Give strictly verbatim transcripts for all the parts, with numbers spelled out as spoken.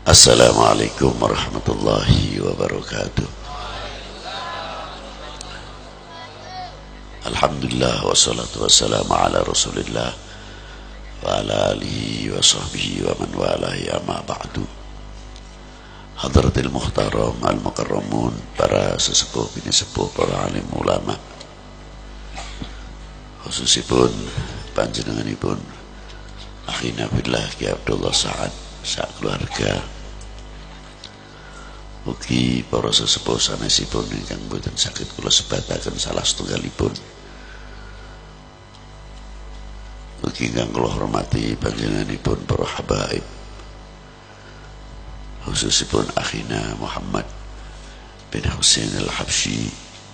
Assalamualaikum warahmatullahi wabarakatuh. Alhamdulillah wassalatu wassalamu ala rasulillah wa ala alihi wa sahbihi wa man walahi amma ba'du. Hadratil muhtaram al-mukarramun, para sesepuh bini sepuh, para alim ulama, khususipun panjenenganipun akhina billah Ki Abdullah Sa'ad sak keluarga, ugi para sesepuh sanesipun ingkang boten saged kula sebataken salah setunggalipun, ugi ingkang kula hormati panjenenganipun para habaib, khususipun akhina Muhammad bin Husain al-Habsyi,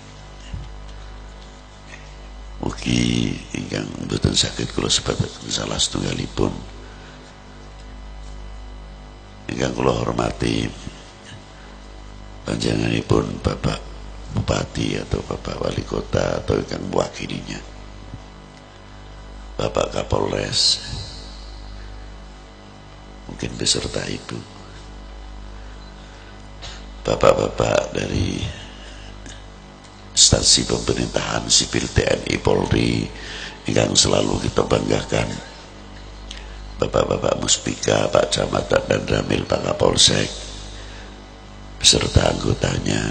ugi ingkang boten saged kula sebataken salah setunggalipun ingkang kula hormati panjenenganipun Bapak Bupati atau Bapak Wali Kota atau ingkang mewakilinya, Bapak Kapolres, mungkin beserta Ibu, Bapak-bapak dari instansi pemerintahan sipil T N I Polri ingkang selalu kita banggakan, Bapak-bapak Muspika, Pak Camat dan Ramil, Pak Kapolsek beserta anggotanya,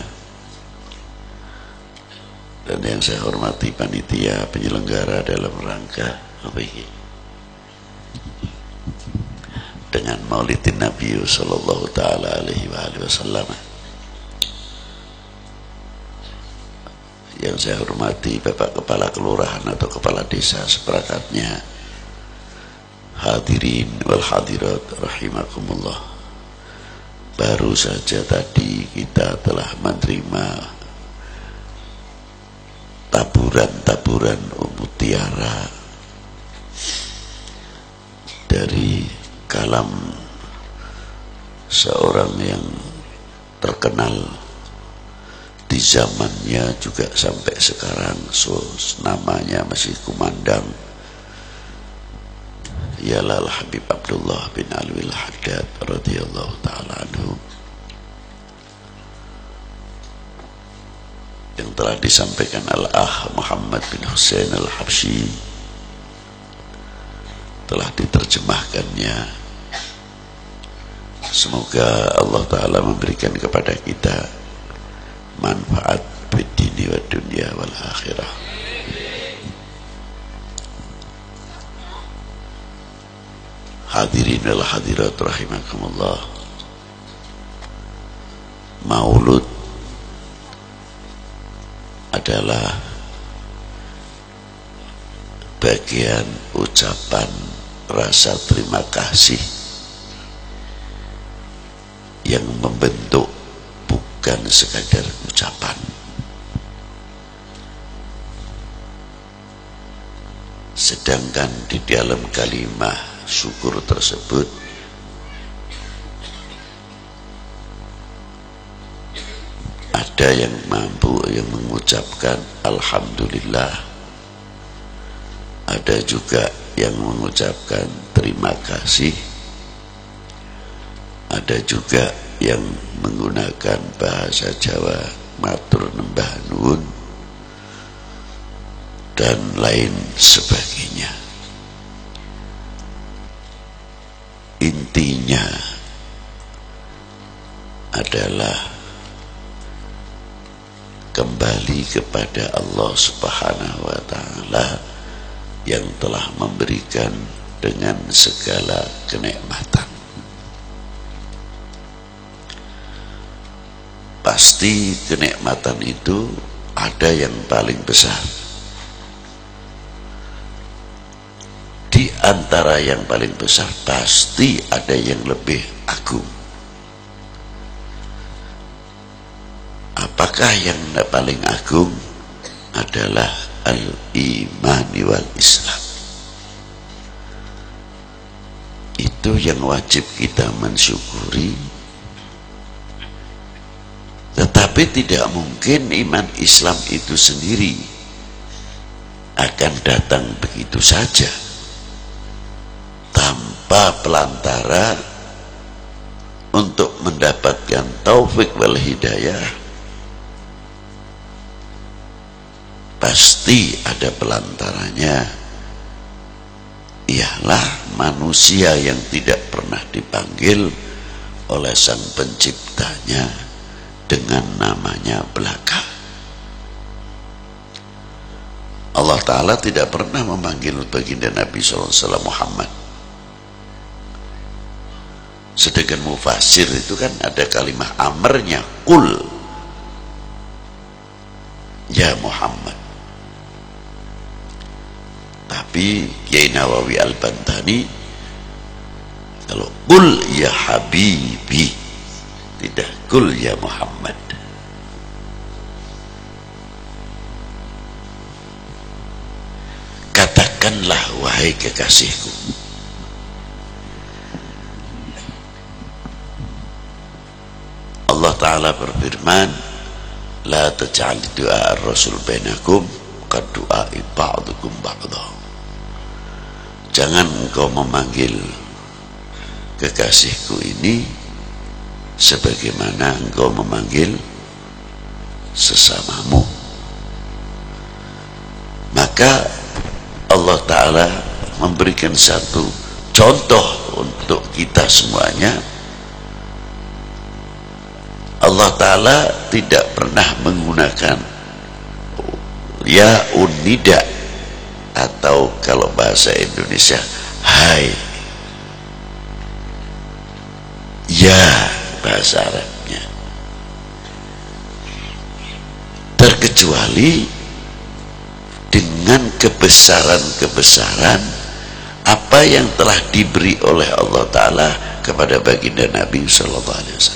dan yang saya hormati panitia penyelenggara dalam rangka apa ini? Dengan Maulidin Nabi sallallahu taala alaihi wa alihi wasallam. Yang saya hormati Bapak Kepala Kelurahan atau Kepala Desa seperangkatnya, hadirin wal hadirat rahimakumullah. Baru saja tadi kita telah menerima taburan-taburan mutiara dari kalam seorang yang terkenal di zamannya juga sampai sekarang, so namanya masih kumandang, ialah Habib Abdullah bin Alwi al-Haddad radhiyallahu ta'ala anhu, yang telah disampaikan al-ah Muhammad bin Husain al-Habsyi, telah diterjemahkannya. Semoga Allah Ta'ala memberikan kepada kita manfaat fid dini wad dunya wal akhirah. Hadirin wal hadirat rahimakumullah. Maulud adalah bagian ucapan rasa terima kasih yang membentuk, bukan sekadar ucapan. Sedangkan di dalam kalimah syukur tersebut ada yang mampu yang mengucapkan alhamdulillah, ada juga yang mengucapkan terima kasih, ada juga yang menggunakan bahasa Jawa matur nembah nuwun dan lain sebagainya. Intinya adalah kembali kepada Allah Subhanahu wa ta'ala yang telah memberikan dengan segala kenikmatan. Pasti kenikmatan itu ada yang paling besar. Di antara yang paling besar pasti ada yang lebih agung. Apakah yang paling agung? Adalah al-imani wal islam. Itu yang wajib kita mensyukuri. Tetapi tidak mungkin iman Islam itu sendiri akan datang begitu saja tanpa pelantara untuk taufik wal hidayah, pasti ada pelantaranya, ialah manusia yang tidak pernah dipanggil oleh sang penciptanya dengan namanya belaka. Allah Ta'ala tidak pernah memanggil baginda Nabi shallallahu alaihi wasallam Muhammad. Sedangkan mufasir itu kan ada kalimat amarnya, kul ya Muhammad. Tapi Kiai Nawawi Al-Bantani kalau kul ya Habibi, tidak kul ya Muhammad. Katakanlah wahai kekasihku. Allah Ta'ala berfirman, la taj'al du'a ar-rasul bainakum qad du'a'i ba'dukum ba'dha. Jangan engkau memanggil kekasihku ini sebagaimana engkau memanggil sesamamu. Maka Allah Ta'ala memberikan satu contoh untuk kita semuanya. Allah Ta'ala tidak pernah menggunakan ya unida, atau kalau bahasa Indonesia hai, ya bahasa Arabnya, terkecuali dengan kebesaran-kebesaran apa yang telah diberi oleh Allah Ta'ala kepada baginda Nabi Sallallahu Alaihi Wasallam.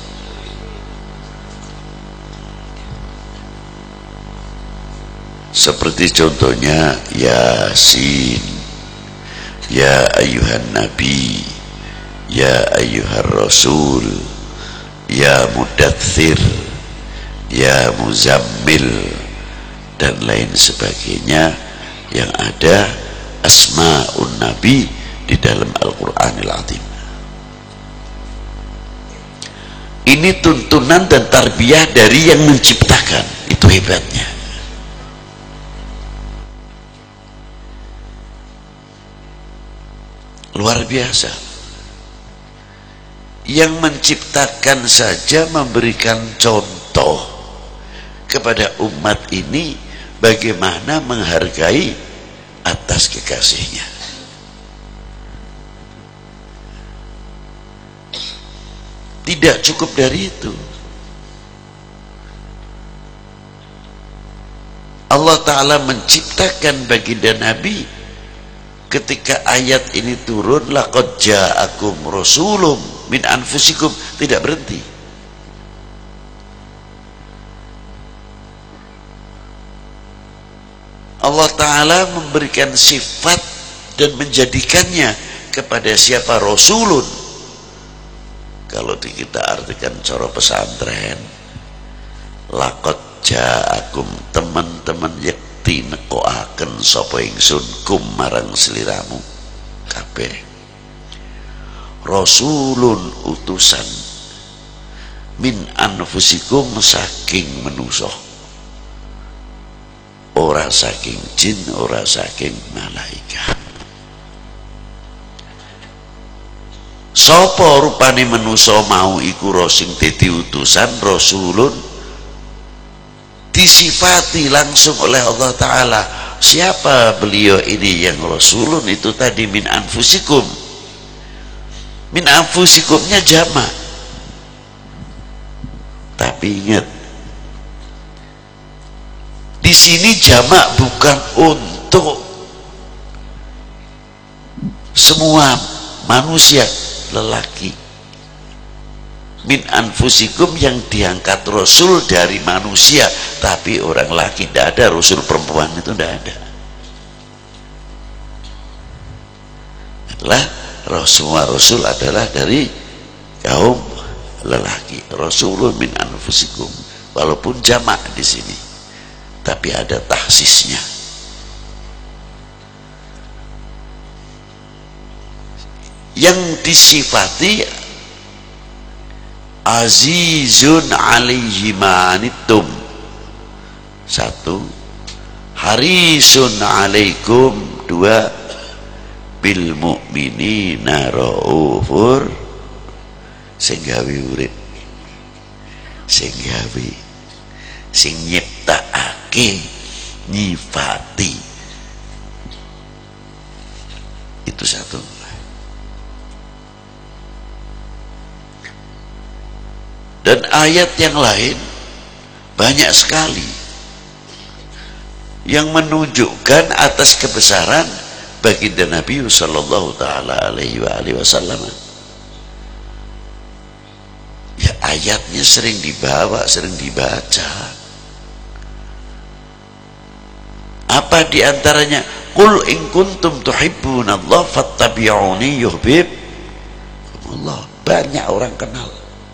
Seperti contohnya Yasin, ya ayuhan Nabi, ya ayuhan Rasul, ya Mudaththir, ya Muzammil, dan lain sebagainya yang ada asma'un Nabi di dalam Al-Quranil Azim. Ini tuntunan dan tarbiyah dari yang menciptakan, itu hebatnya. Luar biasa. Yang menciptakan saja memberikan contoh kepada umat ini bagaimana menghargai atas kekasihnya. Tidak cukup dari itu. Allah Ta'ala menciptakan baginda Nabi. Ketika ayat ini turun, laqad ja'akum rasulun min anfusikum, tidak berhenti. Allah Ta'ala memberikan sifat dan menjadikannya kepada siapa? Rasulun. Kalau kita artikan cara pesantren, laqad ja'akum, teman-teman yakti nekoaken sapa ingsun kum marang sliramu kabeh, rasulun utusan, min anfusikum saking manusa, ora saking jin, ora saking malaikat. Sapa rupane manusa mau iku sing dadi utusan rasulun, disifati langsung oleh Allah Ta'ala. Siapa beliau ini yang rasulun itu tadi? Min anfusikum. Min anfusikumnya jamak, tapi ingat di sini jamak bukan untuk semua manusia lelaki. Min anfusikum yang diangkat rasul dari manusia, tapi orang laki tidak ada, rasul perempuan itu tidak ada. Adalah semua rasul adalah dari kaum lelaki. Rasulun min anfusikum, walaupun jamak di sini, tapi ada tahsisnya. Yang disifati azizun alaihi ma'anittum. Satu, harisun alaikum. Dua, bil mu'minina raufur. Sing gawe urip, sing gawe, sing nyiptakake, nyifati. Itu satu. Dan ayat yang lain banyak sekali yang menunjukkan atas kebesaran baginda Nabi sallallahu taala alaihi wasallam. Ya, ayatnya sering dibawa, sering dibaca. Apa diantaranya? Qul in kuntum tuhibbunallaha fattabi'uni yuhibbukumullah. Banyak orang kenal.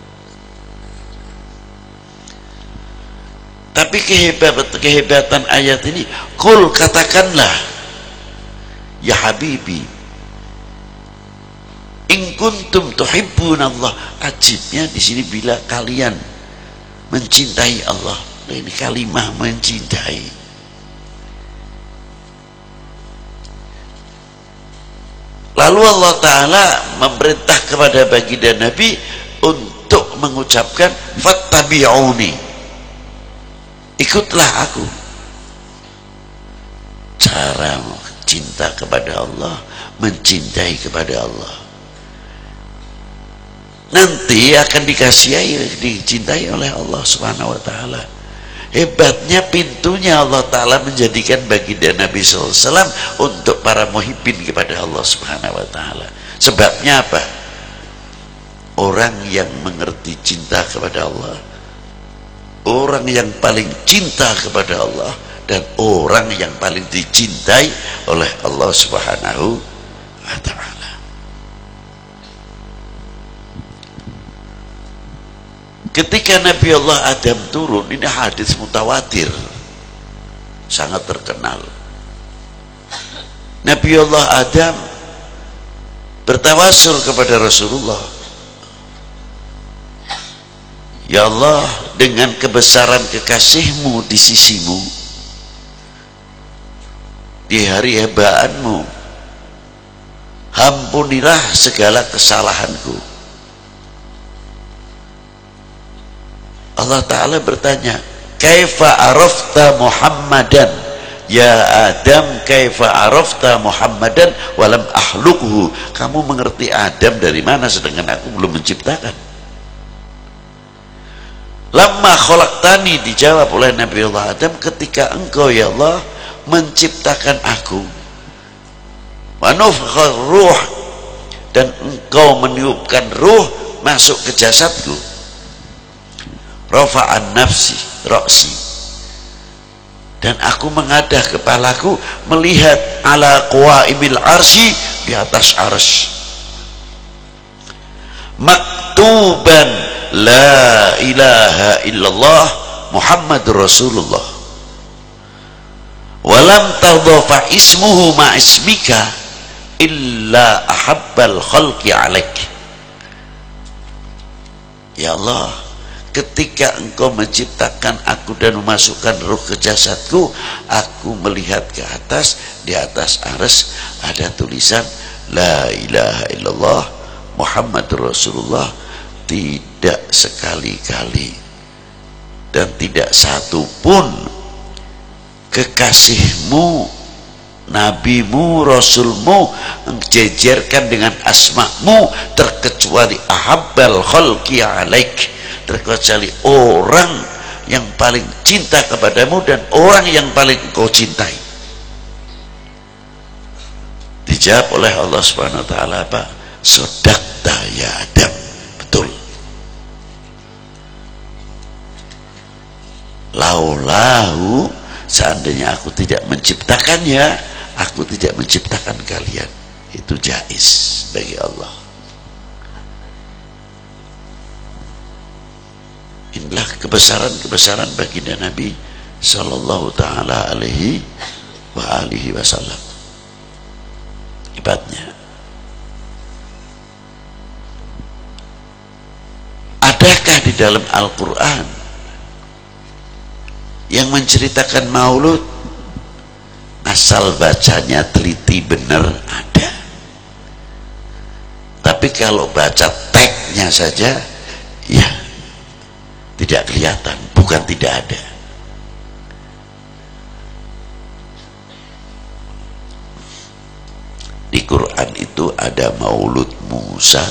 Tapi kehebatan, kehebatan ayat ini, qul, katakanlah, ya habibi, in kuntum tuhibbunallah. Ajibnya di sini bila kalian mencintai Allah. Nah, ini kalimah mencintai. Lalu Allah Ta'ala memerintah kepada baginda Nabi untuk mengucapkan fattabi'uni, ikutlah aku. Cara cinta kepada Allah, mencintai kepada Allah, nanti akan dikasihi, dicintai oleh Allah Subhanahu wa Ta'ala. Hebatnya pintunya Allah Ta'ala menjadikan baginda Nabi shallallahu alaihi wasallam untuk para muhibbin kepada Allah Subhanahu wa Ta'ala. Sebabnya apa? Orang yang mengerti cinta kepada Allah, orang yang paling cinta kepada Allah, dan orang yang paling dicintai oleh Allah Subhanahu wa Ta'ala. Ketika Nabi Allah Adam turun, ini hadis mutawatir, sangat terkenal. Nabi Allah Adam bertawasul kepada Rasulullah, ya Allah, dengan kebesaran kekasihmu di sisimu, di hari hebaanmu, ampunilah segala kesalahanku. Allah Ta'ala bertanya, kaifa arafta Muhammadan? Ya Adam, kaifa arafta Muhammadan walam ahlukhu? Kamu mengerti Adam dari mana sedangkan aku belum menciptakan? Lamma khalaqtani, dijawab oleh Nabi Allah Adam, ketika engkau ya Allah menciptakan aku, wa nufkhar ruh, dan engkau meniupkan ruh masuk ke jasadku, rafa'an nafsi ra'si, dan aku mengadah kepalaku melihat ala qawaimil arsy, di atas arsy, maktuban la ilaha illallah Muhammadur Rasulullah, walam tadhafa ismuhu ma ismika illa ahabbal khalqi alaik. Ya Allah, ketika engkau menciptakan aku dan memasukkan ruh ke jasadku, aku melihat ke atas, di atas arsy ada tulisan la ilaha illallah Muhammadur Rasulullah. Tidak sekali-kali dan tidak satu pun kekasihmu, nabimu, rasulmu jejerkan dengan asmamu, terkecuali ahabbal khalqi alaik, terkecuali orang yang paling cinta kepadamu dan orang yang paling engkau cintai. Dijawab oleh Allah Subhanahu wa Ta'ala apa? Sodakta ya Adam, betul. Laulahu, seandainya aku tidak menciptakannya, aku tidak menciptakan kalian. Itu jaiz bagi Allah. Inilah kebesaran-kebesaran baginda Nabi sallallahu taala alaihi wa alihi wasallam. Hebatnya. Adakah di dalam Al-Quran yang menceritakan maulud? Asal bacanya teliti benar ada. Tapi kalau baca teksnya saja, ya tidak kelihatan, bukan tidak ada. Di Quran itu ada maulud Musa,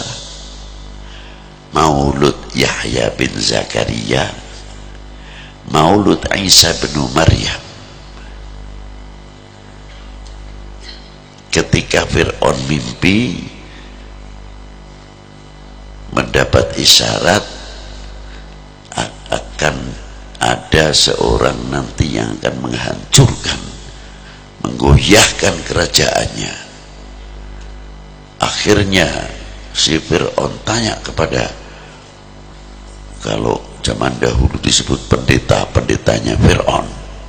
maulud Yahya bin Zakaria, maulud Isa bin Maryam. Ketika Fir'aun mimpi mendapat isyarat akan ada seorang nanti yang akan menghancurkan, menggoyahkan kerajaannya. Akhirnya si Fir'aun tanya kepada, kalau zaman dahulu disebut pendeta-pendetanya Fir'aun,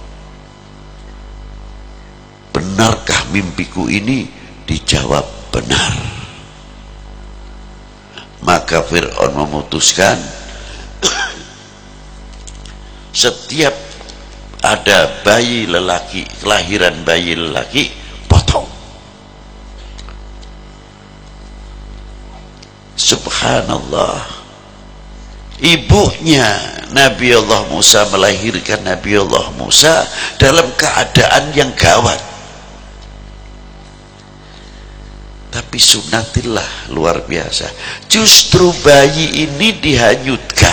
benarkah mimpiku ini? Dijawab benar. Maka Fir'aun memutuskan setiap ada bayi lelaki, kelahiran bayi lelaki, potong. Subhanallah, ibunya Nabi Allah Musa melahirkan Nabi Allah Musa dalam keadaan yang gawat. Tapi sunnatillah luar biasa, justru bayi ini dihanyutkan.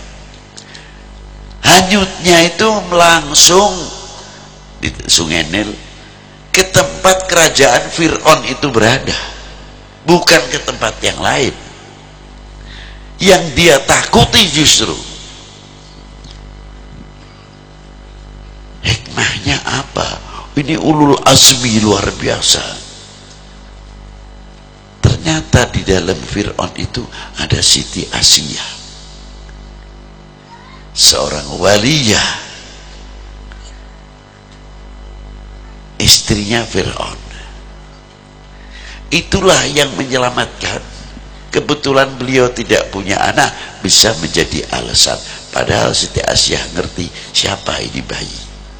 Hanyutnya itu langsung di Sungai Nil, ke tempat kerajaan Fir'aun itu berada, bukan ke tempat yang lain. Yang dia takuti justru, hikmahnya apa? Ini ulul azmi luar biasa. Ternyata di dalam Fir'aun itu ada Siti Asiyah, seorang waliyah, istrinya Fir'aun. Itulah yang menyelamatkan. Kebetulan beliau tidak punya anak, bisa menjadi alasan. Padahal Siti Asiyah ngerti siapa ini bayi.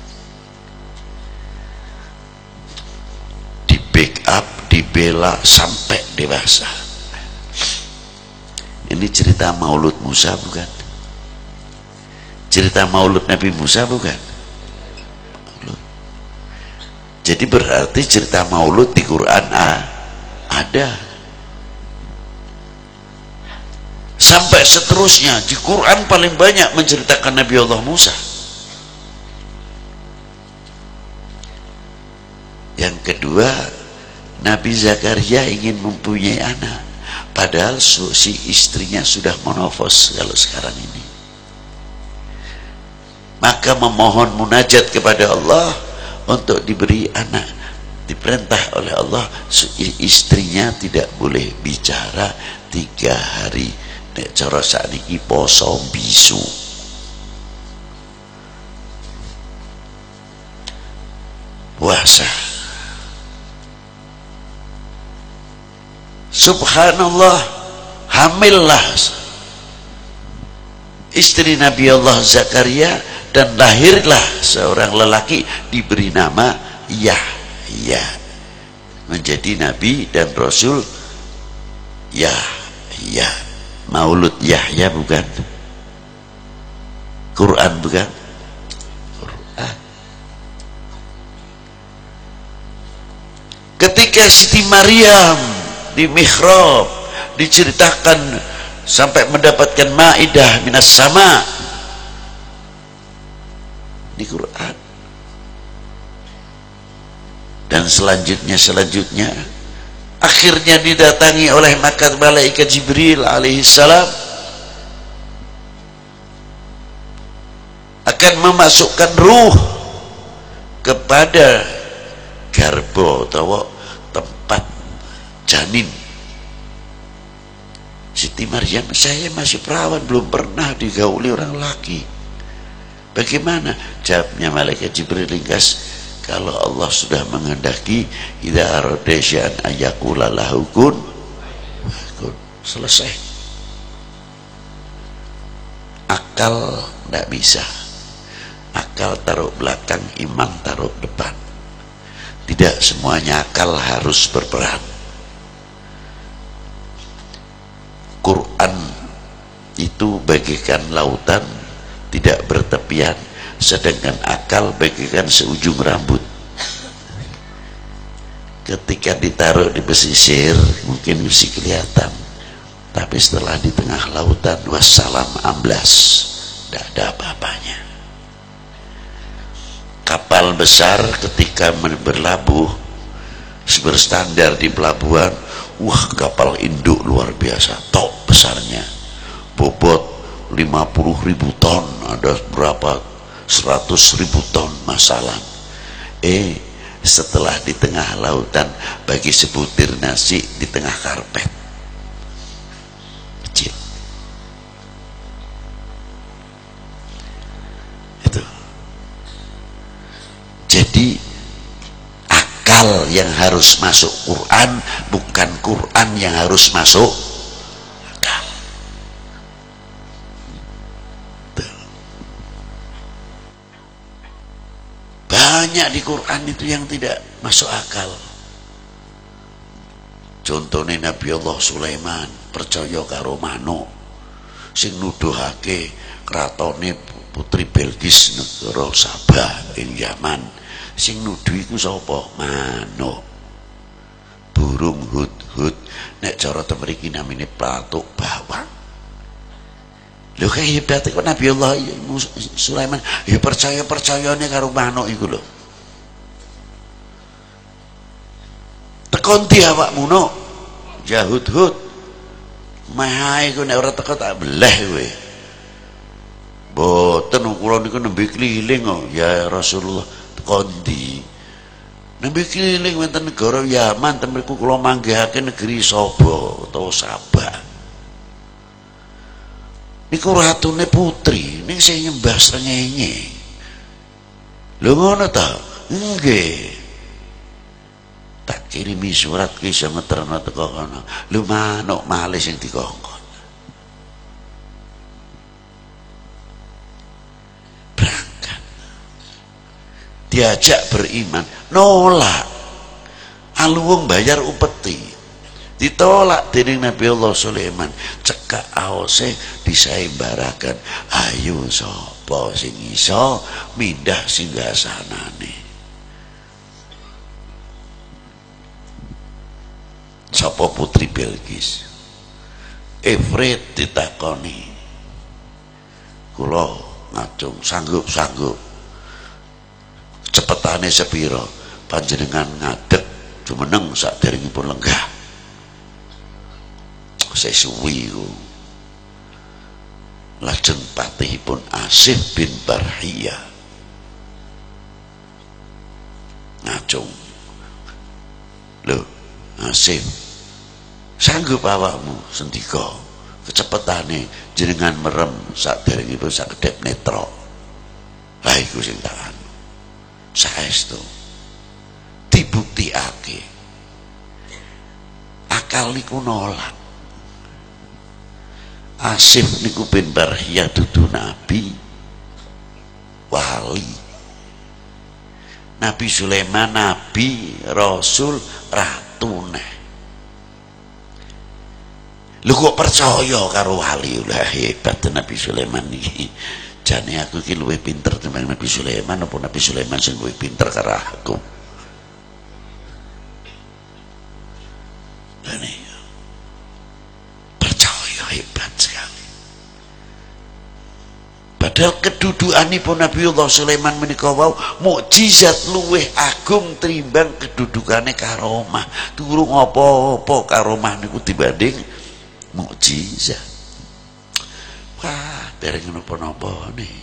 Di backup, dibela sampai dewasa. Ini cerita maulud Musa bukan? Cerita maulud Nabi Musa bukan? Jadi berarti cerita maulud di Quran ah, ada. Sampai seterusnya di Quran paling banyak menceritakan Nabi Allah Musa. Yang kedua, Nabi Zakaria ingin mempunyai anak, padahal si istrinya sudah menofos kalau sekarang ini. Maka memohon munajat kepada Allah untuk diberi anak. Diperintah oleh Allah, istrinya tidak boleh bicara tiga hari. Nek cara sakniki poso bisu. Puasa. Subhanallah, hamillah istri Nabi Allah Zakaria dan lahirlah seorang lelaki diberi nama Yahya, menjadi nabi dan rasul. Yahya, maulud Yahya bukan? Quran bukan? Quran. Ketika Siti Maryam di mihrab diceritakan sampai mendapatkan maidah minas sama di Quran. Dan selanjutnya selanjutnya akhirnya didatangi oleh malaikat Jibril alaihissalam, akan memasukkan ruh kepada garbo atau tempat janin. Siti Maryam, saya masih perawan, belum pernah digauli orang laki. Bagaimana? Jawabnya malaikat Jibril ringkas, kalau Allah sudah menghendaki, idza arada syai'an ayaqula lahu kun, kun, selesai. akal tidak bisa. Akal taruh belakang, iman taruh depan. Tidak semuanya akal harus berperan. Quran itu bagaikan lautan, tidak bertepian, sedangkan akal bagaikan seujung rambut. Ketika ditaruh di pesisir mungkin bisa kelihatan, tapi setelah di tengah lautan, wassalam, amblas, tidak ada apa-apanya. Kapal besar ketika berlabuh berstandar di pelabuhan, wah kapal induk luar biasa, top besarnya, bobot lima puluh ribu ton, ada berapa seratus ribu ton masalah. Eh setelah di tengah lautan bagi sebutir nasi di tengah karpet kecil. Itu jadi akal yang harus masuk Quran, bukan Quran yang harus masuk akal. Banyak di Quran itu yang tidak masuk akal. Contohnya Nabi Allah Sulaiman percaya karo manuk sing nuduhake kratone putri Belkis negara Sabah ing Yaman. Sing nuduh iku sapa? Manuk. Burung hudhud, nek cara temriki namine platuk bawang. Lho kaya hebat kok Nabi Allah Sulaiman ya percaya-percayane karo manuk iku lho. Tekon di awakmu no. Ya hudhud. Mahae ku nek ora teko tak beleh kowe. Boten kula niku nembe keliling kok ya Rasulullah. Kondi nembe keliling wonten negara Yaman, temriku kula manggihake negeri Saba utawa Sabah. Niku ratune putri ning sing nyembah srengenge. Lho ngono ta? Nggih. Tak kirimi surat ki iso ngeterno teko kono. Lho manuk malih sing dikongkon. Diajak beriman, nolak. Aluwung bayar upeti, ditolak dening Nabi Allah Sulaiman. Cekak aose disaimbarakan, ayo sapa sing iso mindah singgasanane. Sapa putri Belkis? Ifrit ditakoni. Kula ngacung sanggup-sanggup. Cepetane sepiro panjenengan ngadeg jumeneng saderengipun lenggah. Sesuwi ku lajeng patihipun Asif bin Barhiyah ngacung. Lho Asif, sanggup awakmu sendika kecepetane jenengan merem saderengipun sakedhep netra. Lah iku sing tak saestu dibuktiake. Akal niku nolak. Asif niku bin Barhiyah dudu nabi, wali. Nabi Sulaiman nabi, rasul, ratune. Lu kok percaya karo wali? Lah hebat Nabi Sulaiman iki. Jane aku iki luwih pinter timbang Nabi Sulaiman apa Nabi Sulaiman sing luwih pinter karo aku. Ini percaya hebat sekali. Padahal kedudukanipun Nabi Allah Sulaiman menika wau mukjizat luwih agung timbang kedudukane karomah. Durung apa-apa karomah niku dibanding mukjizat. Wah, dereng napa-napa nih.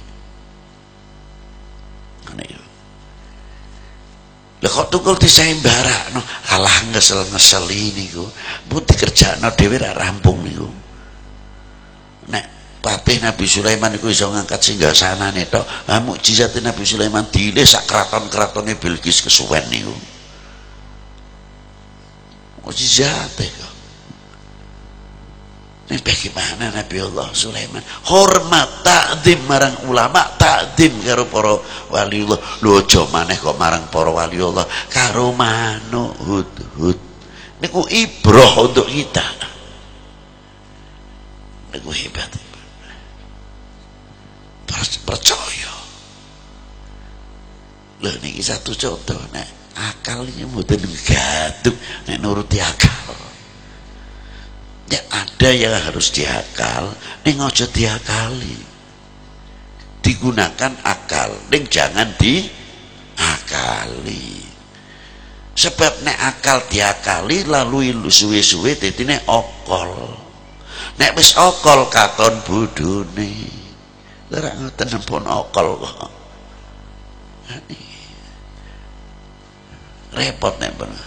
Ngene yo. Lah kok tukul disaembarakno, alah ngesel-ngeseli niku. Mbok dikerjakno dhewe ra rampung niku. Nek patih Nabi Sulaiman niku iso ngangkat singgasanane tok, ha mukjizat Nabi Sulaiman dilih sak kraton-kratone Bilqis kesuwen niku. Mukjizat kok. Ini bagaimana Nabi Allah Sulaiman hormat takdim marang ulama, takdim karo para waliullah. Lho aja maneh kok marang para waliullah karo manuk hudhud. Niku ibrah untuk kita. Niku hebat. Percaya. Lho niki satu contoh nek akal iki mboten gaduk nek nuruti akal. Ya ada yang harus diakal, ning aja diakali. Digunakan akal, ning jangan diakali. Sebab nek akal diakali lalu suwe-suwe dadine okol. Nek wis okol katon bodhone. Ora ngoten pun okol kok. Repot nek bener.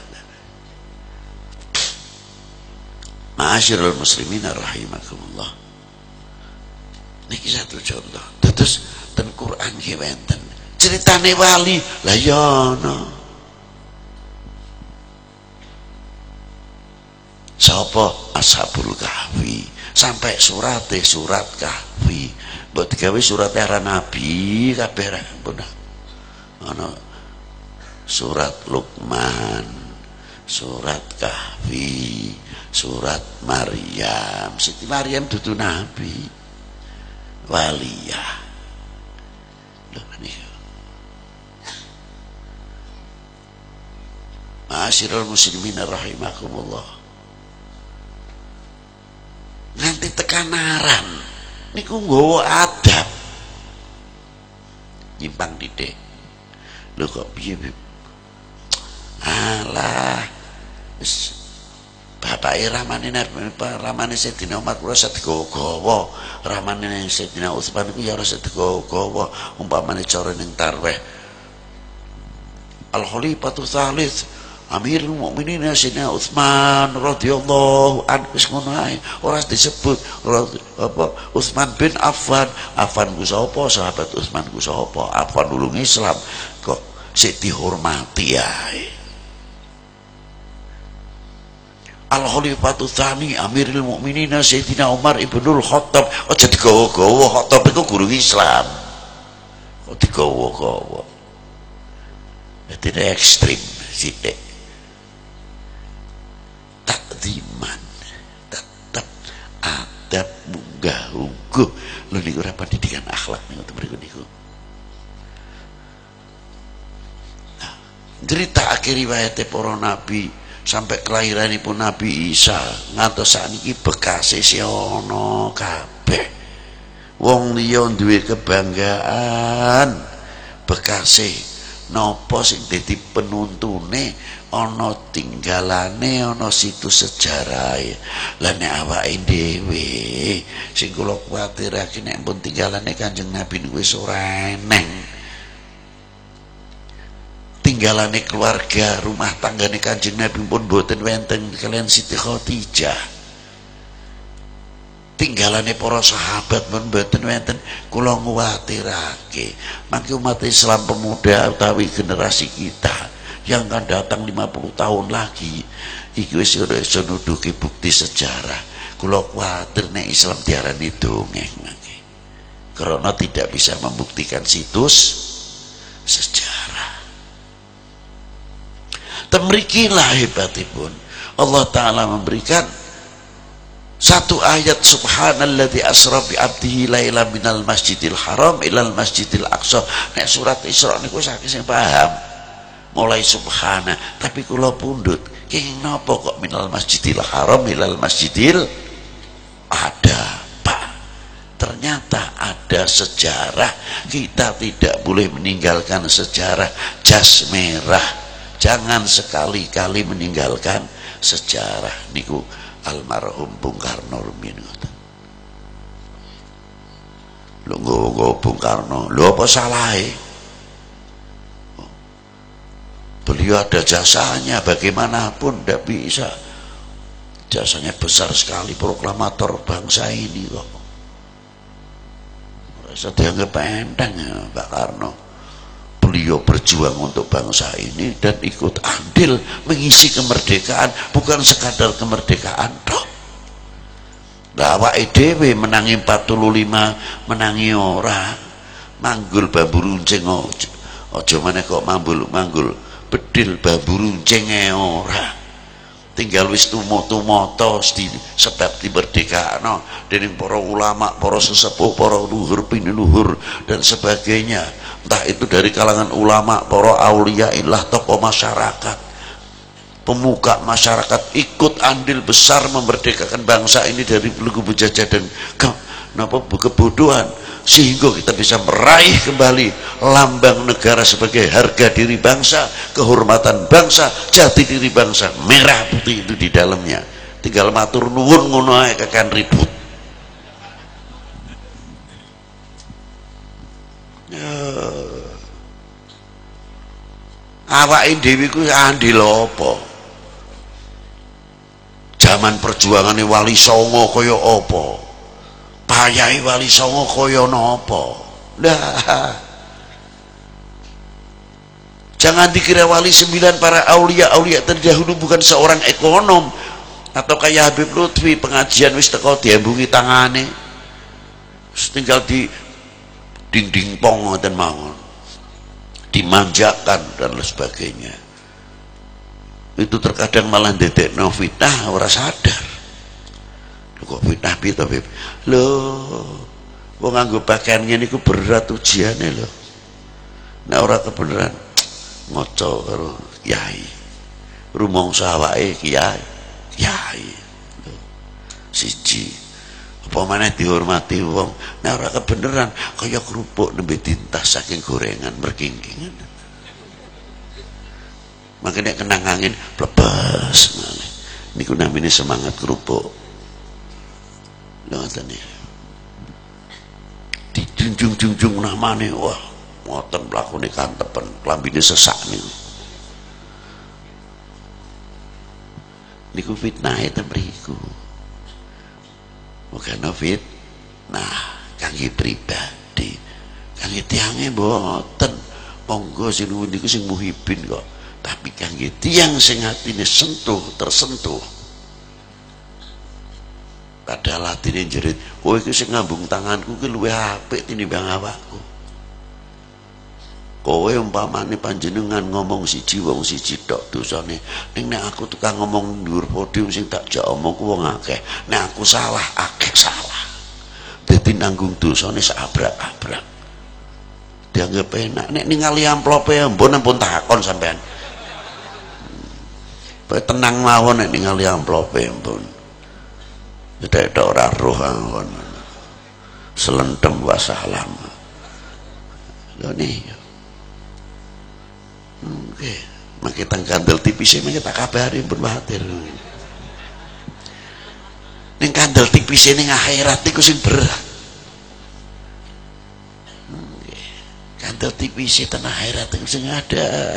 Ma'asyiral muslimin rahimakumullah. Niki satu contoh. Terus ten Quran ki wonten critane wali. Lah ya ana. Sapa Ashabul Kahfi sampai surate surat Kahfi. Mbok digawe surat era nabi kabeh ra bener. Ana surat Luqman, surat Kahfi, surat Maryam. Siti Maryam dudu nabi, waliyah. Lho niku. Ma'asyiral muslimin rahimakumullah. Nanti tekanaran niku nggawa adab. Nyimpang didik. Lho kok piye? Alah. Wis bapake ramane ramane Sayyidina Umar kula sedegawa, ramane Sayyidina Utsman iku ya ora sedegawa, umpamane cara ning tarweh Al Khalifatu Tsalits Amirul Mukminin Sayyidina Utsman radhiyallahu anhu wis ngono ae, ora disebut apa Utsman bin Affan. Affan ku sapa? Sahabat Utsman ku sapa? Affan ulung Islam kok sik dihormati ae. Al Khalifatu Tsani Amirul Mukminin Sayyidina Umar Ibnul Khattab. Aja digawa-gawa, Khattab iku guru Islam. Kok digawa-gawa. Dadi ekstrim sithik. Takdiman tetap adab munggah-ungguh. Lho niku ora pendidikan akhlak niku mriku niku. Nah, cerita akhir riwayat para nabi sampai kelahiranipun Nabi Isa ngantos sakniki bekase si ana kabeh. Wong liya duwe kebanggaan bekase napa sing dadi penuntune ana tinggalane ana situs sejarahe. Lah nek awake dhewe sing kula kuwatirake nek pun tinggalane Kanjeng Nabi wis ora eneng. Tinggalane keluarga rumah tanggane Kanjeng Nabi pun boten wenten kalian Siti Khadijah. Tinggalane para sahabat pun boten wenten. Kula nguwatirake mangke umat Islam pemuda utawi generasi kita yang akan datang lima puluh tahun lagi iki wis ora iso nuduhke bukti sejarah. Kula kuwatir nek Islam diarani dongeng mangke karena tidak bisa membuktikan situs sejarah. Temrikilah hebatipun Allah Ta'ala memberikan satu ayat subhanalladzi asra bi abdihi laila minal masjidil haram ilal masjidil aqsa. Nek surat Isra niku saking sing paham mulai subhana, tapi kula pundhut kenging napa kok minal masjidil haram ilal masjidil ada Pak. Ternyata ada sejarah. Kita tidak boleh meninggalkan sejarah. Jas merah, jangan sekali-kali meninggalkan sejarah. Niku almarhum Bung Karno rumiyin ngoten. Lho nggawa Bung Karno, lho apa salahe? Beliau ada jasanya, bagaimanapun tidak bisa. Jasanya besar sekali, proklamator bangsa ini kok. Rasa dianggap enteng ya Pak Karno. Beliau berjuang untuk bangsa ini dan ikut andil mengisi kemerdekaan, bukan sekadar kemerdekaan toh. Lah awake dhewe menangi empat puluh lima menangi ora. Manggul bambu runcing aja. Aja meneh kok mambul manggul bedil bambu runcing ora. Tinggal wis tumo-tumoto di sebab dimerdekakno dening para ulama, para sesepuh, para luhur piniluhur dan sebagainya. Entah itu dari kalangan ulama, para aulia ilah, tokoh masyarakat, pemuka masyarakat ikut andil besar memerdekakan bangsa ini dari belenggu penjajah dan ke, napa, kebodohan, sehingga kita bisa meraih kembali lambang negara sebagai harga diri bangsa, kehormatan bangsa, jati diri bangsa, merah putih itu di dalamnya. Tinggal matur nuwun ngono ae kakan ribut. Awake dhewe ku andil apa? Zaman perjuangane Wali Songo kaya apa? Payahe Wali Songo kaya napa? Nah, jangan dikira Wali Sembilan para aulia-aulia terdahulu bukan seorang ekonom atau kayak Habib Lutfi, pengajian wis teko diambungi tangane, tinggal di dinding pong ngoten mawon, dimanjakan dan lain sebagainya. Itu terkadang malah ndadekno fitnah ora sadar. Kok fitnah piye to, Beb? Lho, wong nganggo pakaian ngene iku berat ujiane lho. Nek ora kebenaran maca karo kiai. Rumangsa awake kiai, kiai. Siji. Apa maneh dihormati wong. Nek ora kebenaran kaya kerupuk nembe tintas saking gorengan merkingkingan. Makanya kenang angin plebes. Niku namine semangat kerupuk. Ngoten ya. Dijunjung-junjung namane, wah, ngoten mlakune kantepen, klambine sesak niku. Niku fitnahe ten mriku. Bukan fit. Nah, kangge pribadi. Kangge tiange mboten. Monggo sing niku sing muhibin kok. Tapi kangge tiang sing atine sentuh, tersentuh. Padahal atine jerit, kowe iki sing ngambung tanganku ki luwih apik tinimbang awakku. Kowe umpamane panjenengan ngomong siji wong siji tok dosane. Ning nek aku tukang ngomong dhuwur podium sing tak jak omong ku wong akeh. Nek aku salah, akeh salah. Dadi nanggung dosane saabrak-abrak. Dianggap enak. Nek ningali amplope mbon ampun takon sampean. Bae tenang mawon nek ningali amplope mbon. Tidak ada orang roh angkon selentem wasalam lho nih oke makin kandel tipis makin tak kabari pun bahatir ning kandel tipis ning akhirat iku sing berat kandel tipis ten akhirat iku sing ada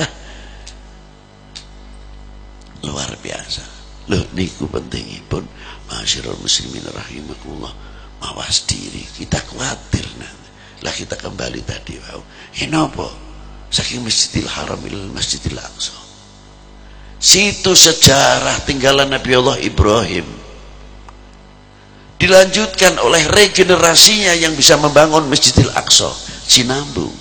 luar biasa. Loh niku pentingipun masyarul muslimin rahimakumullah, mawas diri. Kita khawatir nanti lah kita kembali tadi wow. Kenapa saking Masjidil Haram ilal Masjidil Aqsa, situ sejarah tinggalan Nabi Allah Ibrahim dilanjutkan oleh regenerasinya yang bisa membangun Masjidil Aqsa sinambung.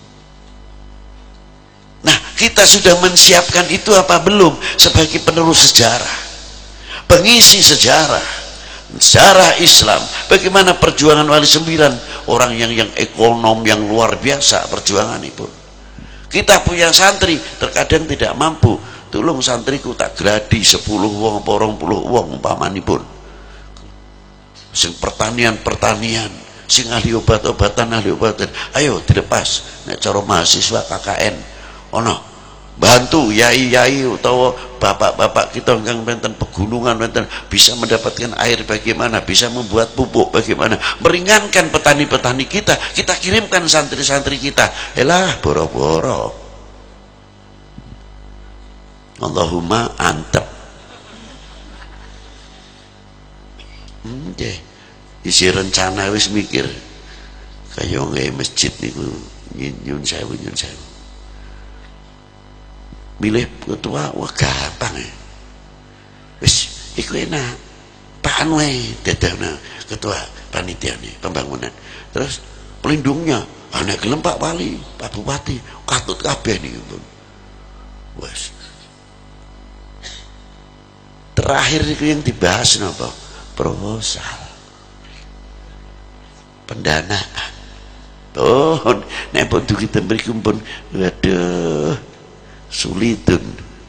Nah, kita sudah mensiapkan itu apa belum sebagai penerus sejarah, pengisi sejarah, sejarah Islam. Bagaimana perjuangan Wali Sembilan, orang yang yang ekonom yang luar biasa perjuangan itu. Kita punya santri terkadang tidak mampu. Tolong santriku tak gradi sepuluh wong, porong puluh wong umpamanipun. Sing pertanian pertanian, sing ahli obat-obatan ahli obatan. Ayo dilepas. Nek cara mahasiswa K K N. Ono bantu yai-yai utawa bapak-bapak kita yang benten pegunungan benten bisa mendapatkan air bagaimana, bisa membuat pupuk bagaimana, meringankan petani-petani kita, kita kirimkan santri-santri kita. Elah boro-boro. Allahumma antep. Nggih. Isi rencana wis mikir. Kaya nggih masjid niku nyun sewu nyun sewu. Milih ketua wah gampang ya. Wis iku enak. Pak Anwar dadana ketua panitia nih pembangunan. Terus pelindungnya anak gelem Pak Wali, Pak Bupati, katut kabeh nih pun. Wes. Terakhir itu yang dibahas napa? Proposal. Pendanaan. Oh, nek pun kita mriku pun waduh sulitun.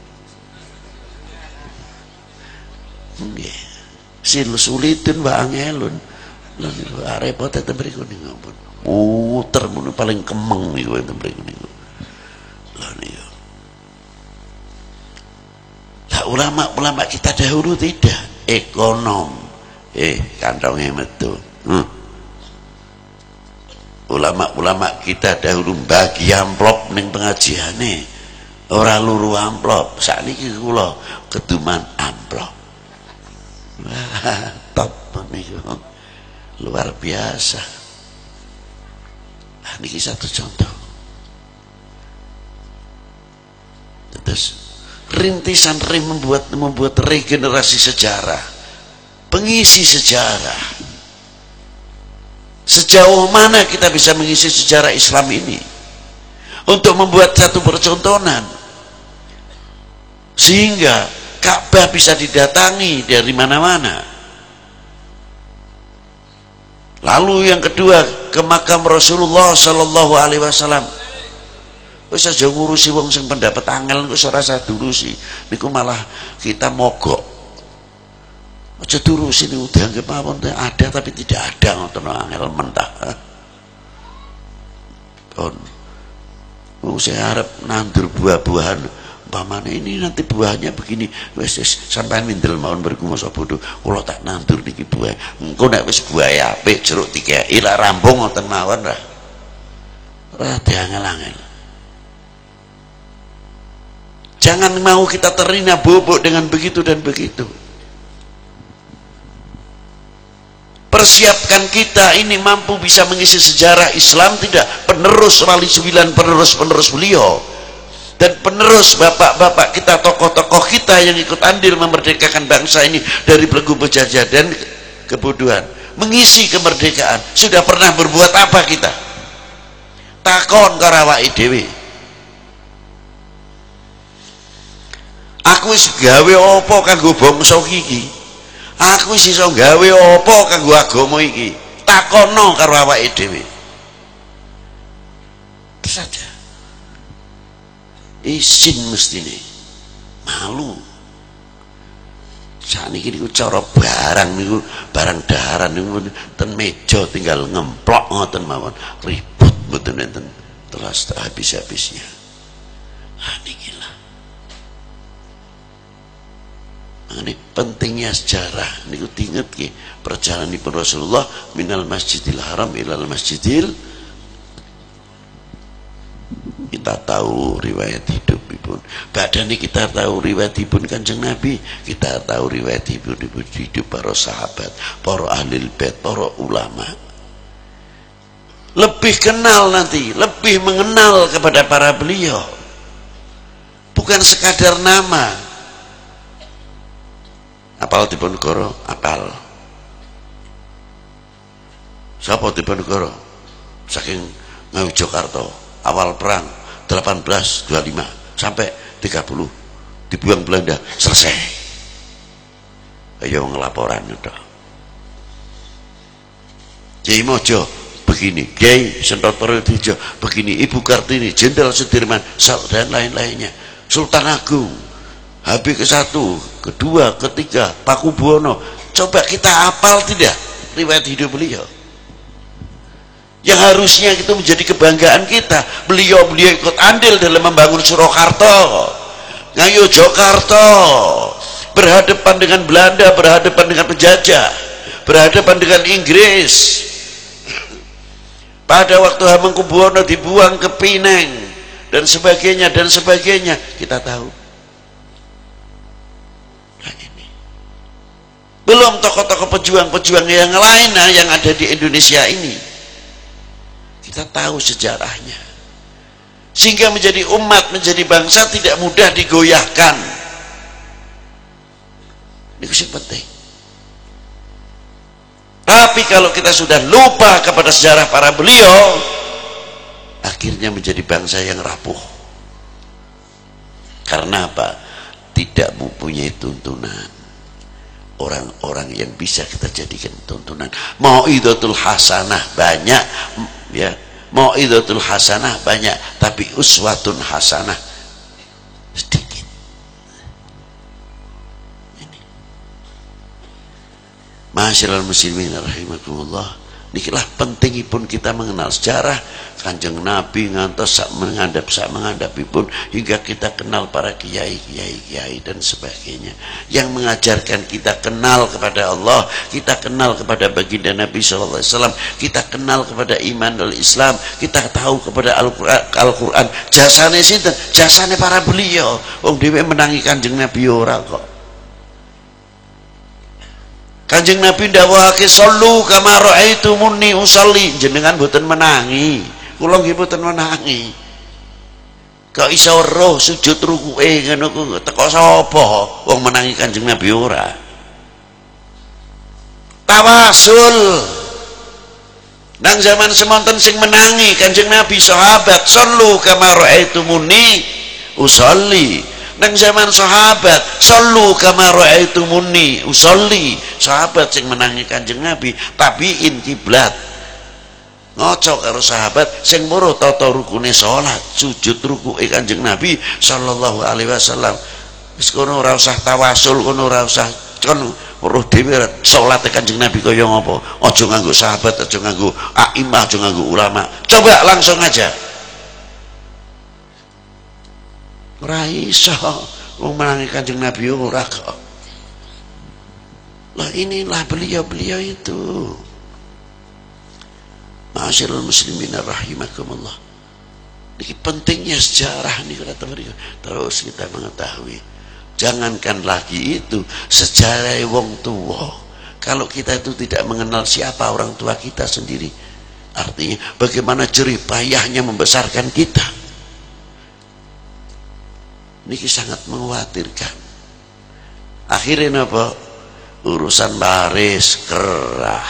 Nggih. Sil sulitun wa angelun. Lan repot ta mriku niku pun. Muter mun paling kemeng niku enten mriku niku. Lah niku. Lah ulama-ulama kita dahulu tidak ekonom. Eh, kantongnya metu. Hmm. Ulama-ulama kita dahulu bagi amplop ning pengajiane ora luru amplop. Sakniki kula keduman amplop. Wah, top niku. Luar biasa. Nah, niki satu contoh. Terus rintisan re membuat membuat regenerasi sejarah, pengisi sejarah. Sejauh mana kita bisa mengisi sejarah Islam ini untuk membuat satu percontohan sehingga Ka'bah bisa didatangi dari mana-mana. Lalu yang kedua, ke makam Rasulullah sallallahu alaihi wasallam. Wis aja ngurusi wong sing pendapat angel kok ora usah durusi. Niku malah kita mogok. Aja durusi niku dianggap mawon ada tapi tidak ada ngoten angel mentah. Kon. Oh, saya harap nandur buah-buahan. Umpamane ini nanti buahnya begini. Wis sampean mindel mawon beriku masa bodoh. Kula tak nandur niki buah. Engko nek wis buah apik jeruk dikeki lak rambung ngoten mawon ra. Ora diangel-angel. Jangan mau kita terina bobok dengan begitu dan begitu. Persiapkan kita ini mampu bisa mengisi sejarah Islam tidak, penerus wali sembilan penerus-penerus beliau dan penerus bapak-bapak kita, tokoh-tokoh kita yang ikut andil memerdekakan bangsa ini dari belenggu penjajah dan kebodohan, mengisi kemerdekaan. Sudah pernah berbuat apa kita? Takon karo awake dhewe. Aku wis gawe apa kanggo bangsa iki? Aku wis iso gawe apa kanggo agama iki? Takono karo awake dhewe. Saja. Isin mestine. Malu. Saniki niku cara barang niku, barang daharan niku ten meja tinggal ngemplok ngoten mawon. Ribut mboten enten telas habis-habisnya. Ah niki lah. Ini pentingnya sejarah niku diinget ki perjalananipun Rasulullah minal Masjidil Haram ilal Masjidil. Kita tahu riwayat hidupipun, badane kita tahu riwayat hidupipun Kanjeng Nabi, kita tahu riwayat hidupipun hidup para sahabat, para ahli bait, para ulama. Lebih kenal nanti, lebih mengenal kepada para beliau, bukan sekadar nama. Apal Diponegoro, apal. Sapa Diponegoro? Saking Ngawi Jakarta, awal perang delapan belas dua puluh lima sampai tiga puluh dibuang Belanda, selesai. Ayo ngelaporan udah. Kiai Mojo begini, Kiai Sentotoro Tijo begini, Ibu Kartini, Jenderal Sudirman dan lain-lainnya, Sultan Agung, H B ke satu, kedua, ketiga, Paku Buwono. Coba kita hafal tidak riwayat hidup beliau? Yang harusnya itu menjadi kebanggaan kita. Beliau-beliau ikut andil dalam membangun Surakarta, Ngayogyakarta, berhadapan dengan Belanda, berhadapan dengan penjajah, berhadapan dengan Inggris. Pada waktu Hamengkubuwono dibuang ke Pineng dan sebagainya dan sebagainya, kita tahu. Nah ini belum tokoh-tokoh pejuang-pejuang yang lain yang ada di Indonesia ini. Kita tahu sejarahnya, sehingga menjadi umat, menjadi bangsa tidak mudah digoyahkan. Ini yang penting. Tapi kalau kita sudah lupa kepada sejarah para beliau, akhirnya menjadi bangsa yang rapuh. Karena apa? Tidak mempunyai tuntunan. Orang-orang yang bisa kita jadikan tuntunan. Mau'izatul hasanah banyak, ya. Mau'izatul hasanah banyak, tapi uswatun hasanah sedikit. Ini. Ma'asyiral muslimin rahimakumullah. Inilah pentingipun kita mengenal sejarah Kanjeng Nabi ngantos sak menghadap sak menghadapi pun, hingga kita kenal para kiai kiai kiai dan sebagainya yang mengajarkan kita kenal kepada Allah, kita kenal kepada baginda Nabi shallallahu alaihi wasallam, kita kenal kepada iman dan Islam, kita tahu kepada Al-Quran, Al-Quran. Jasane sinten? Jasane para beliau. Wong dhewe menangi Kanjeng Nabi ora kok. Kanjeng Nabi ndawuhake sallu kama ra'aitumuni usolli, jenengan boten menangi, kula nggih boten menangi. Kok iso roh sujud rukuke ngono ku teko sapa? Wong menangi Kanjeng Nabi ora. Tawasul. Nang zaman semonten sing menangi Kanjeng Nabi sahabat, sallu kama ra'aitumuni usolli. Nang zaman sahabat, sallu kama ra'aitumuni usolli. Sahabat sing menangi Kanjeng Nabi, tabiin kiblat. Ngocok karo sahabat sing muruh tata rukune salat, sujud rukuke Kanjeng Nabi sallallahu alaihi wasallam. Wis kono ora usah tawasul, kono ora usah kono weruh dhewe salate Kanjeng Nabi kaya ngapa. Aja nganggo sahabat, aja nganggo aimah, aja nganggo ulama. Coba langsung aja. Ora iso wong menangi Kanjeng Nabi ora kok. Lah inilah beliau-beliau itu. Ma'asyiral muslimin rahimakumullah. Ini pentingnya sejarah nih kata beliau. Terus kita mengetahui. Jangankan lagi itu, sejarah wong tua. Kalau kita itu tidak mengenal siapa orang tua kita sendiri, artinya bagaimana jerih payahnya membesarkan kita. Ini sangat mengkhawatirkan. Akhirnya apa? Urusan baris kerah.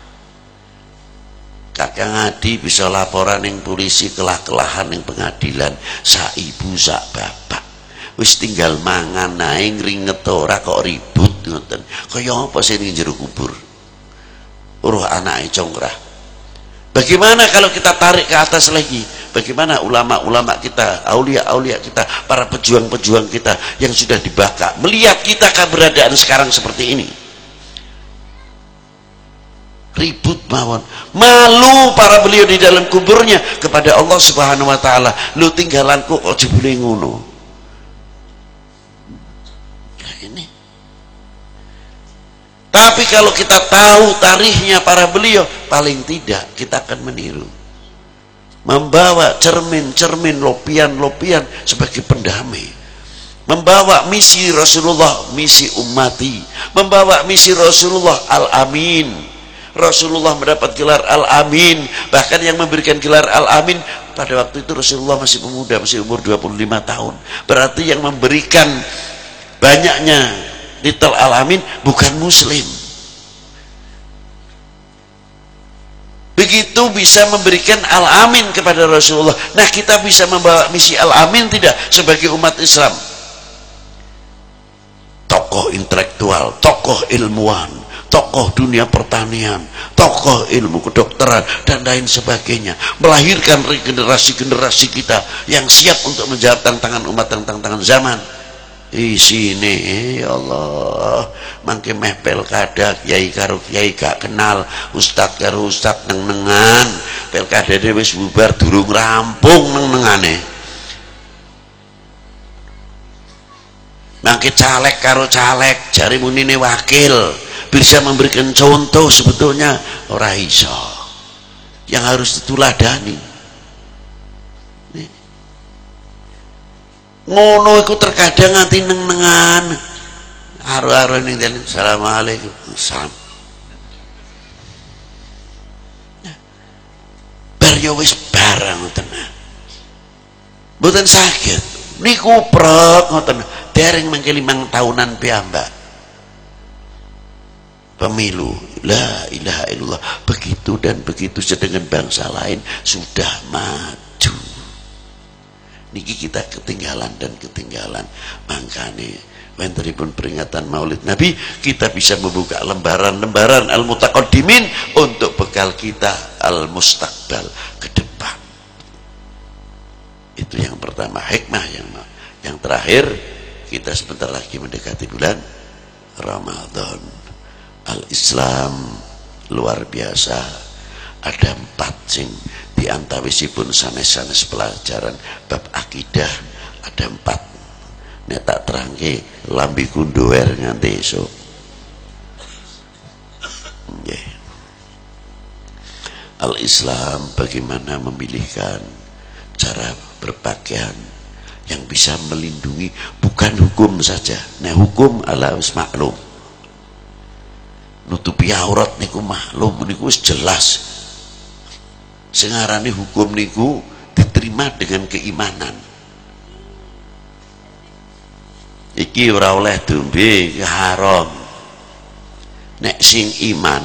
Kakang Adi bisa laporan yang polisi, kelah-kelahan yang pengadilan, sak ibu sak bapak. Wis tinggal mangan naing ringet ora kok ribut ngoten. Kaya apa sih ning jero kubur? Uruh anake congkrah. Bagaimana kalau kita tarik ke atas lagi? Bagaimana ulama-ulama kita, aulia-aulia kita, para pejuang-pejuang kita yang sudah dibakar, melihat kita keberadaan sekarang seperti ini, ribut mawon, malu para beliau di dalam kuburnya kepada Allah Subhanahu Wa Taala. Lu tinggalanku kok jebule ngono. Nah ini. Tapi kalau kita tahu tarikhnya para beliau, paling tidak kita akan meniru. Membawa cermin-cermin, lopian-lopian sebagai pendamai, membawa misi Rasulullah, misi ummati, membawa misi Rasulullah Al-Amin. Rasulullah mendapat gelar Al-Amin, bahkan yang memberikan gelar Al-Amin pada waktu itu Rasulullah masih pemuda, masih umur dua puluh lima tahun. Berarti yang memberikan banyaknya titel Al-Amin bukan muslim. Begitu bisa memberikan Al-Amin kepada Rasulullah. Nah kita bisa membawa misi Al-Amin tidak sebagai umat Islam? Tokoh intelektual, tokoh ilmuwan, tokoh dunia pertanian, tokoh ilmu kedokteran dan lain sebagainya, melahirkan generasi-generasi kita yang siap untuk menjawab tantangan umat dan tantangan zaman. Di sini ya Allah, mangke meh pilkada kiai karo kiai gak kenal, ustad karo ustad neng-nengan, pilkadane wis bubar durung rampung neng-nengane. Mangke caleg karo caleg jari munine wakil bisa memberikan contoh, sebetulnya ora iso. Yang harus dituladani. Ngono iku terkadang nganti neng-nengan. Aru-aru ning dalem assalamualaikum. Salam. Bar yo wis barang ngoten. Mboten saged. Niku prek ngoten. Dereng mangke limang tahunan piyambak. pemilu, la ilaha illallah, begitu dan begitu, sedangkan bangsa lain sudah maju. Niki kita ketinggalan dan ketinggalan. Makanya wenteripun peringatan Maulid Nabi, kita bisa membuka lembaran-lembaran al-mutaqaddimin untuk bekal kita al-mustaqbal ke depan. Itu yang pertama, hikmah. Yang yang terakhir, kita sebentar lagi mendekati bulan Ramadan. Al-Islam luar biasa. Ada empat sing diantawisipun sanes-sanes pelajaran bab akidah, ada empat. Nek tak terangke lambi kunduwer nganti esuk. Nggih. Al-Islam bagaimana memilihkan cara berpakaian yang bisa melindungi, bukan hukum saja. Nek hukum ala wis maklum. Nutupi aurat niku maklum, niku wis jelas. Sing arane hukum niku diterima dengan keimanan. Iki ora oleh dombe, haram. Nek sing iman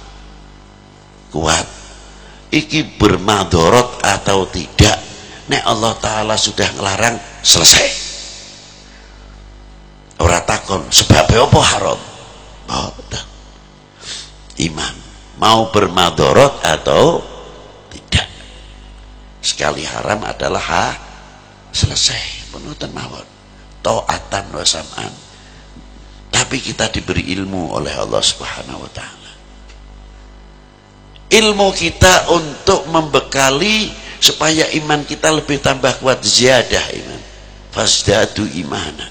kuat, iki bermadorot atau tidak, nek Allah Ta'ala sudah ngelarang, selesai. Ora takon sebabnya apa haram. Boten. Iman mau bermadorot atau tidak, sekali haram adalah ha, selesai. Penutan mawon, taatan wa sam'an. Tapi kita diberi ilmu oleh Allah Subhanahu wa Ta'ala. Ilmu kita untuk membekali supaya iman kita lebih tambah kuat, ziyadah iman, fasdadu imanan.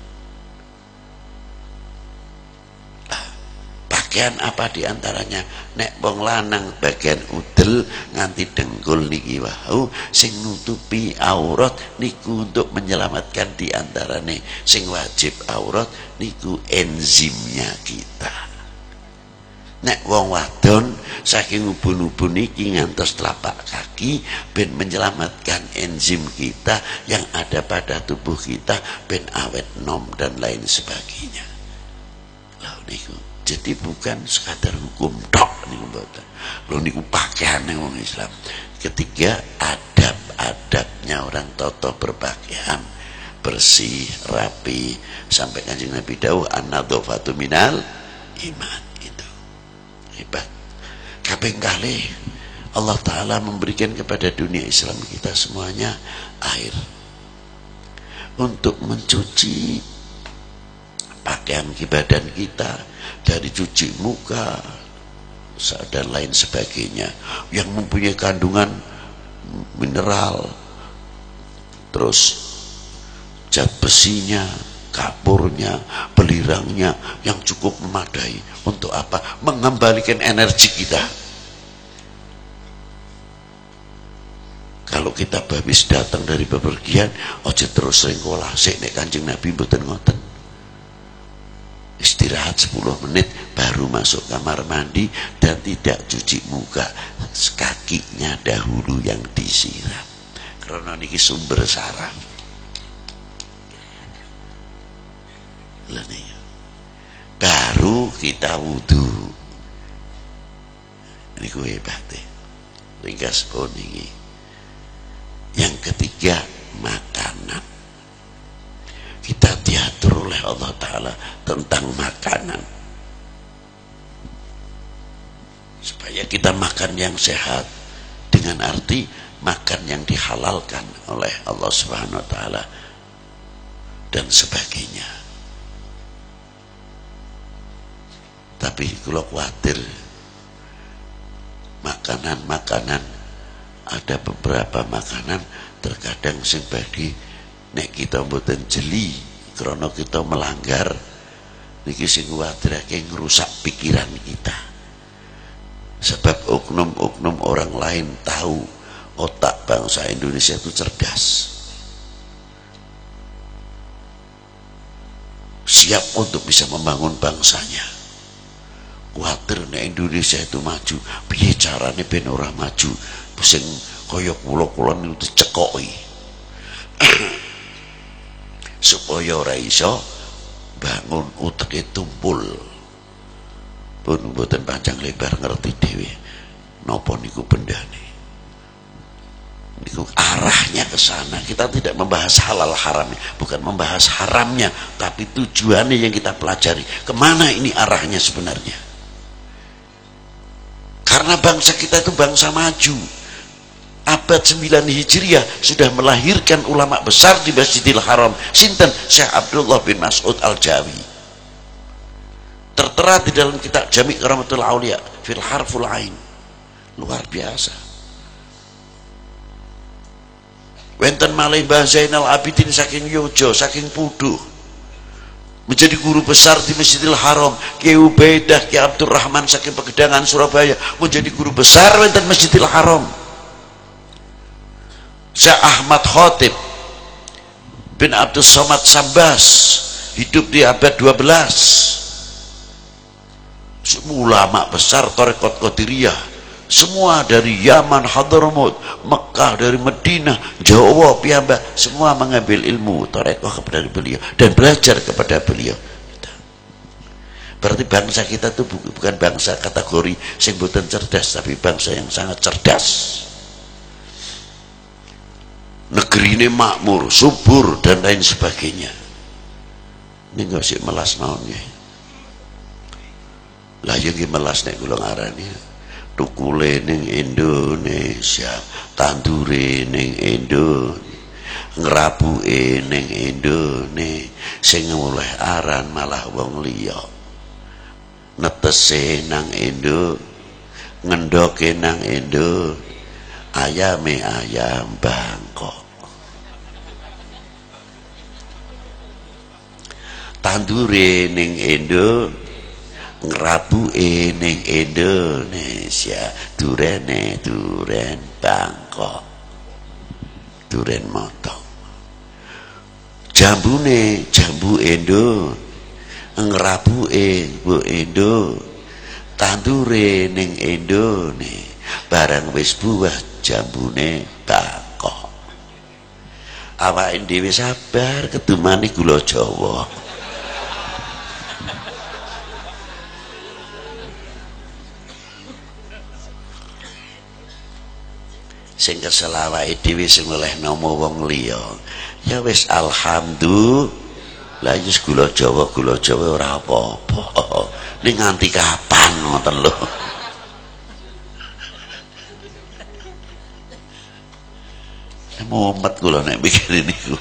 Pakaian apa diantaranya? Nek wong lanang bagian udel nganti dengkul niki wau sing nutupi aurat niku untuk menyelamatkan diantarane. Sing wajib aurat niku enzimnya kita. Nek wong wadon saking ubun-ubun niki ngantos telapak kaki ben menyelamatkan enzim kita yang ada pada tubuh kita ben awet nom dan lain sebagainya. Lah niku jadi bukan sekadar hukum tok niku mboten. Lho niku pakaian wong Islam. Ketiga, adab-adabnya orang toto berpakaian bersih, rapi, sampai Kanjeng Nabi dawuh an-nadzafatu minal iman. Itu hebat. Kaping kalih Allah Ta'ala memberikan kepada dunia Islam kita semuanya air untuk mencuci pakaian badan kita, dari cuci muka dan lain sebagainya yang mempunyai kandungan mineral, terus zat besinya, kapurnya, belirangnya yang cukup memadai. Untuk apa? Mengembalikan energi kita. Kalau kita habis datang dari bepergian, ojo terus sering kolah sik nek Kanjeng Nabi mboten ngoten. Istirahat sepuluh menit baru masuk kamar mandi dan tidak cuci muka, kakinya dahulu yang disiram karena niki sumber saraf. Baru kita wudu. Niku hebat deh. Ringkas pun ini. Yang ketiga, makanan. Kita diatur oleh Allah Ta'ala tentang makanan supaya kita makan yang sehat, dengan arti makan yang dihalalkan oleh Allah Subhanahu wa Ta'ala dan sebagainya. Tapi kalau khawatir makanan-makanan, ada beberapa makanan terkadang sing bagi nek kita mboten jeli karena kita melanggar niki sing kuwatirake ngrusak pikiran kita. Sebab oknum-oknum orang lain tahu otak bangsa Indonesia itu cerdas, siap untuk bisa membangun bangsanya. Kuwatir nek Indonesia itu maju, piye carane ben ora maju? Sing kaya kula-kula niku dicekoki supaya ora iso bangun uteke tumpul. pun mboten panjang lebar ngerti dhewe napa niku bendane. Niku arahnya ke sana. Kita tidak membahas halal haramnya, bukan membahas haramnya, tapi tujuannya yang kita pelajari. Kemana ini arahnya sebenarnya? Karena bangsa kita itu bangsa maju. Abad sembilan Hijriah sudah melahirkan ulama besar di Masjidil Haram. Sinten? Syekh Abdullah bin Mas'ud Al-Jawi. Tertera di dalam kitab Jami' Karamatul Aulia fil Harful Ain. Luar biasa. Wenten malih Mbah Zainal Abidin saking Yojo, saking Puduh, menjadi guru besar di Masjidil Haram. Ki Ubaidah, Ki Abdurrahman saking Pegedangan Surabaya, menjadi guru besar wenten Masjidil Haram. Syekh Ahmad Khotib bin Abdul Somad Sambas hidup di abad dua belas. Semua ulama besar Tarekat Qadiriyah, semua dari Yaman, Hadramaut, Mekah, dari Madinah, Jawa, piyambak, semua mengambil ilmu tarekat dari beliau dan belajar kepada beliau. Berarti bangsa kita itu bukan bangsa kategori sing boten cerdas, tapi bangsa yang sangat cerdas. Negeri ini makmur, subur dan lain sebagainya. Ini nggak sih melas naonnya. Lah yang melas nek kula ngarani tukule ning Indonesia, tandure ning Indonesia, ngrabuke ning Indonesia, sing oleh aran malah wong liya. Netese nang Indo, ngendoke nang Indo, ayame ayam Bangkok. Tandure ning Indo, ngrabuke ning Indonesia, durene duren Bangkok, duren motong. Jambune jambu Indo, ngrabuke bu Indo, tandure ning Indone, barang wis buah jambune Bangkok. Awake dhewe sabar kedumane gula Jawa. Sing kesel awake dhewe sing oleh nama wong liya. Ya wis alhamdulillah, wis gula Jawa, gula Jawa ora apa-apa. Ning nganti kapan ngoten lho. Mumet kula nek mikir niku.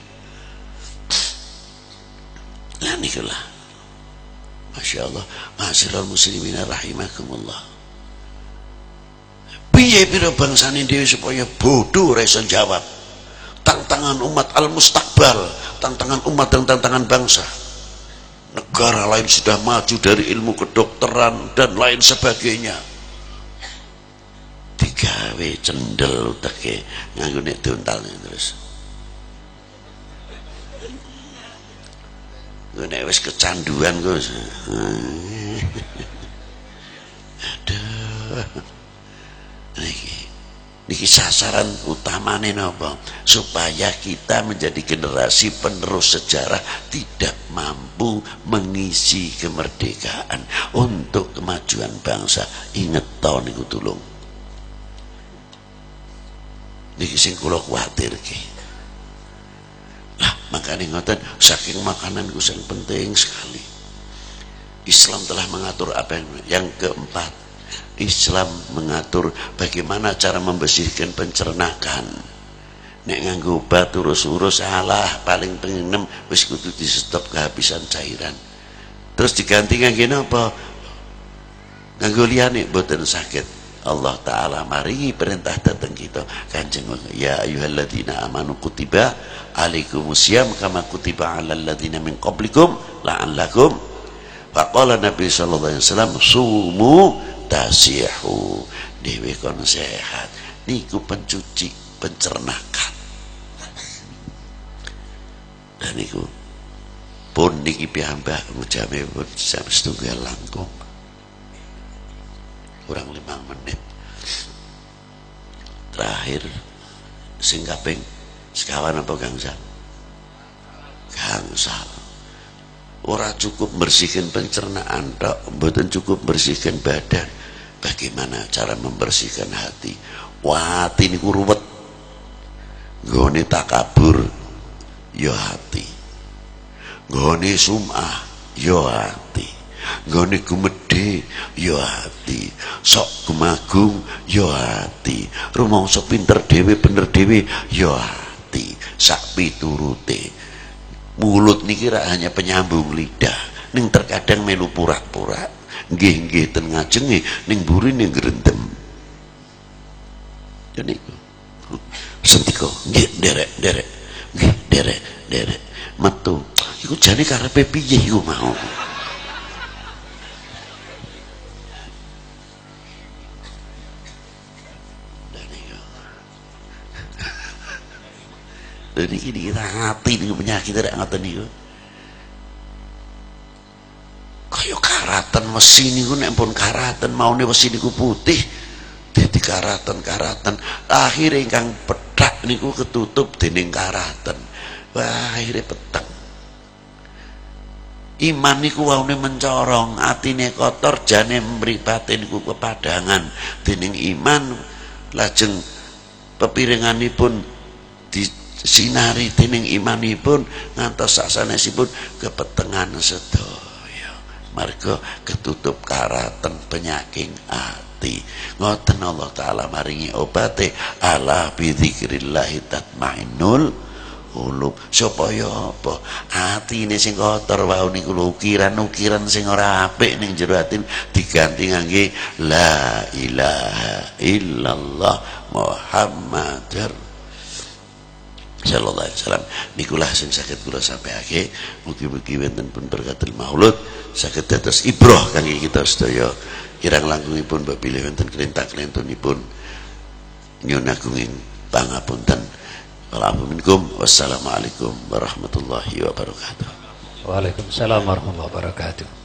Lah niku lah. Masyaallah, ma'asyiral muslimin rahimakumullah. Piye pira bangsane dhewe supaya bodoh ora iso jawab tantangan umat al-mustaqbal, tantangan umat dan tantangan bangsa. Negara lain sudah maju dari ilmu kedokteran dan lain sebagainya. Digawe cendel uteke nganggo nek dontal terus. Nek wis kecanduan Gus. Aduh. Niki, niki sasaran utamane napa? Supaya kita menjadi generasi penerus sejarah tidak mampu mengisi kemerdekaan untuk kemajuan bangsa. Inget tahun niku tulung. Niki sing kula kuwatirke. Lah, makane ngoten, saking makanan ku sing penting sekali. Islam telah mengatur apa yang, yang keempat. Islam mengatur bagaimana cara membersihkan pencernaan. Nek nganggo obat urus-urus salah, paling pengenem wis kudu di stop kehabisan cairan. Terus diganti nganggo napa? Nganggo liyane boten sakit. Allah taala maringi perintah dateng kita. Kanjeng ya ayyuhalladzina amanu kutiba alaikumusiyam kama kutiba alal ladzina min qablikum la'allakum. Faqala Nabi sallallahu alaihi wasallam sumu tasihu, dewe kon sehat. Niku pencuci pencernaan. Dan niku pun niki piyambak jame pun jam setunggal langkung kurang lima menit. Terakhir sing kaping sekawan apa gangsal? Gangsal. ora cukup bersihkan pencernaan tok, mboten cukup bersihkan badan. Bagaimana cara membersihkan hati? Hati niku ruwet. Nggone takabur ya hati. Nggone sum'ah ya hati. Nggone gumedhe ya hati. Sok gumagung ya hati. Rumangsa pinter dhewe bener dhewe ya hati. Sak piturute. Mulut niki rak hanya penyambung lidah. Ning terkadang melu pura-pura. Nggih-nggih ten ngajenge ning burine grendem. Ya niku. Sentiko nggih derek-derek. Nggih derek-derek. Metu. Iku jane karepe piye iku mau? Dan ini kita hati dengan penyakit tidak ngoten niku. Kaya karatan mesin niku nek pun karatan maune mesin niku putih dadi karatan-karatan. Akhire ingkang pethak niku ketutup dening karatan. Wah, akhire peteng. Iman niku waune mencorong, atine kotor, jane mripate niku kepadangan. Dening iman lajeng pepiringanipun di sinari dening imanipun ngantos sasanesipun kepetengan sedaya. Marga ketutup karatan penyaking ati. Ngoten Allah taala maringi obate, ala bidzikrillah tatmainnul qulub. Supaya apa? Atine sing kotor wau niku lho, ukiran-ukiran sing ora apik ning jero ati diganti ngangge la ilaha illallah Muhammadar sallallahu alaihi wasallam. Nikulah sing saged kula sampaiake. Mugi-mugi wonten pun berkatul maulud saged dados ibrah kangge kita sedaya. Kirang langkungipun bapilih wonten kelintang-kelintunipun nyuwun agunging pangapunten. Wassalamualaikum warahmatullahi wabarakatuh. Waalaikumsalam warahmatullahi wabarakatuh.